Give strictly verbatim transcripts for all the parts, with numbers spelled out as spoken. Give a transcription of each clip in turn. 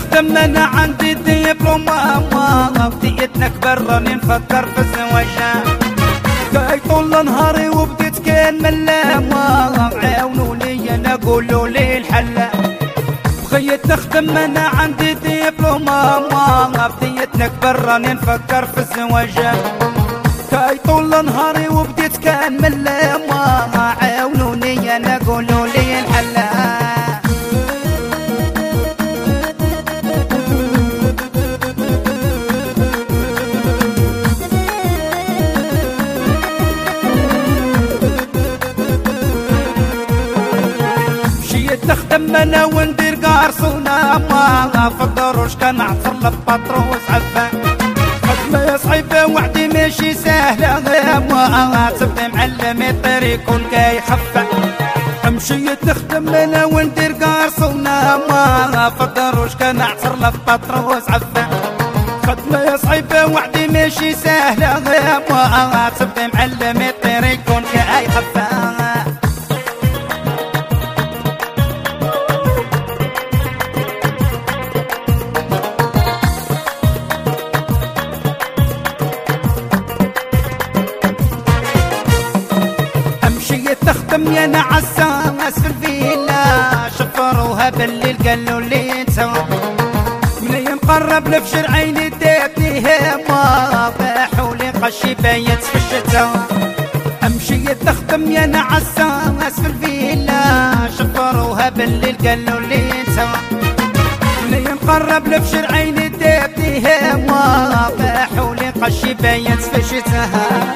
نخدم انا عندي دبلومة بديتنا كبر راني نفكر في الزواج كاي طول نهاري وبديت كان ملامة عاونوني انا قولوا لي الحل بغيت نخدم انا عندي دبلومة بديتنا كبر راني نفكر في الزواج كاي طول نهاري وبديت كان ملامة عاونوني انا قولوا لي الحل نخدم انا وندير قارصونا ما في الدروج كنعطر لبطروس عفان خدمة صعيبة وحدي ماشي سهلة ما تبدا معلم يطير يكون كيخفى مشيت نخدم انا وندير قارصونا ما في الدروج كنعطر لبطروس عفان خدمة صعيبة وحدي ماشي سهلة ما تبدا معلم يطير يكون كيخفى تخدم يا نعساس في الفيلا شفروها بالليل قالوا لي نسوا منين قرب لفشر عيني داتني هما باحوا لي قشي بايت في الشتا امشي تخدم يا نعساس في الفيلا شفروها بالليل قالوا لي نسوا منين قرب لفشر عيني داتني هما باحوا لي قشي بايت في الشتا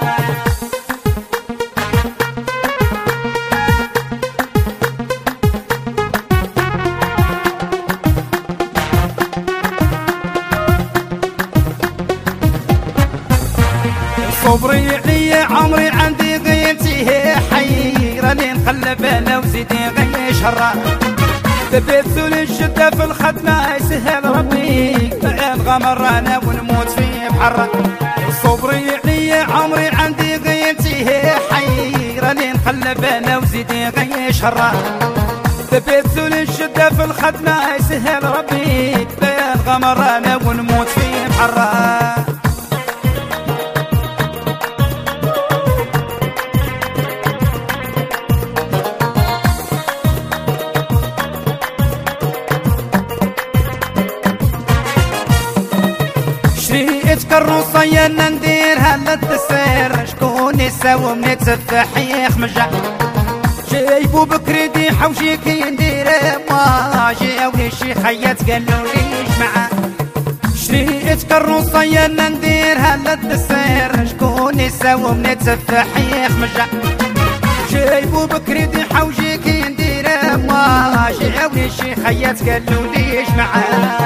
صبري علي عمري عندي غيرتي حي راني نقلب انا وزيدي غير شهرة تبثل الشدة في الخدمة يسهل ربي نغامر انا ونموت في بحر صبري علي عمري عندي غيرتي حي راني نقلب انا وزيدي غير شهرة تبثل الشدة في الخدمة يسهل ربي نغامر انا ونموت في بحر كروسة انا نديرها للدسير شكون يساوم نتفتح مجا جايبو بكريدي حوشي كي ندير ما جاوني شي خيات قالوا لي جمعة شريت كروسة انا نديرها للدسير شكون يساوم نتفتح مجا جايبو بكريدي حوشي كي ندير ما جاوني شي خيات قالوا لي جمعة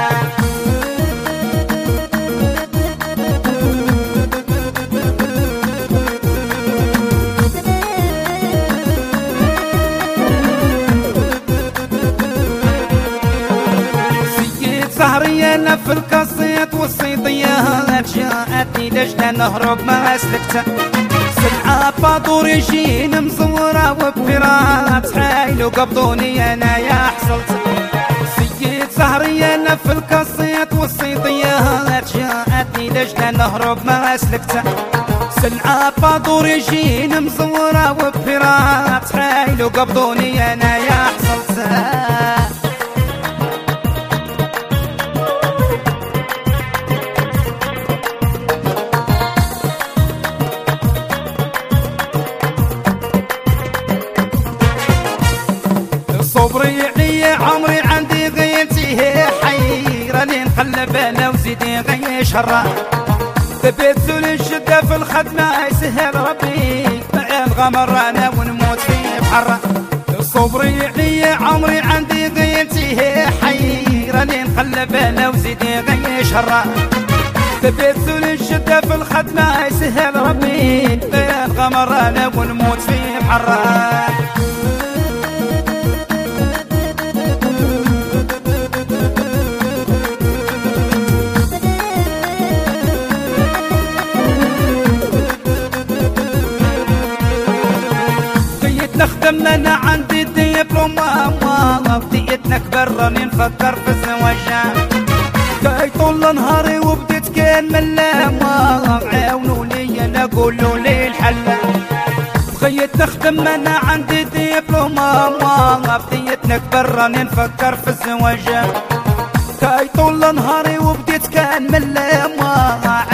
سهرية في القصيد والصيديات جاءتني لجنة نهرب ما سلكت سلعة باطور يجين مزورة وبفرات حايلو قبضوني انا يا حصلت سيد سهرية في القصيد والصيديات جاءتني لجنة نهرب ما سلكت سلعة باطور يجين مزورة وبفرات حايلو قبضوني انا يا حصلت صبري علي عمري عندي غيرتي حي راني نقلب انا وزيدي غير شهرة تبثل الشدة في الخدمة يسهل ربي نغامر انا ونموت في بحر صبري علي عمري عندي غيرتي حي راني نقلب انا وزيدي غير شهرة تبثل الشدة في الخدمة يسهل ربي نغامر انا ونموت في بحر نخدم انا عندي دبلومة بديتنا كبر راني نفكر في الزواج كاي طول نهاري وبديت كان ملامة عاونوني انا قولوا لي الحل. بغيت نخدم انا عندي دبلومة بديت نكبر راني نفكر في الزواج. كاي طول نهاري وبديت كان ملامة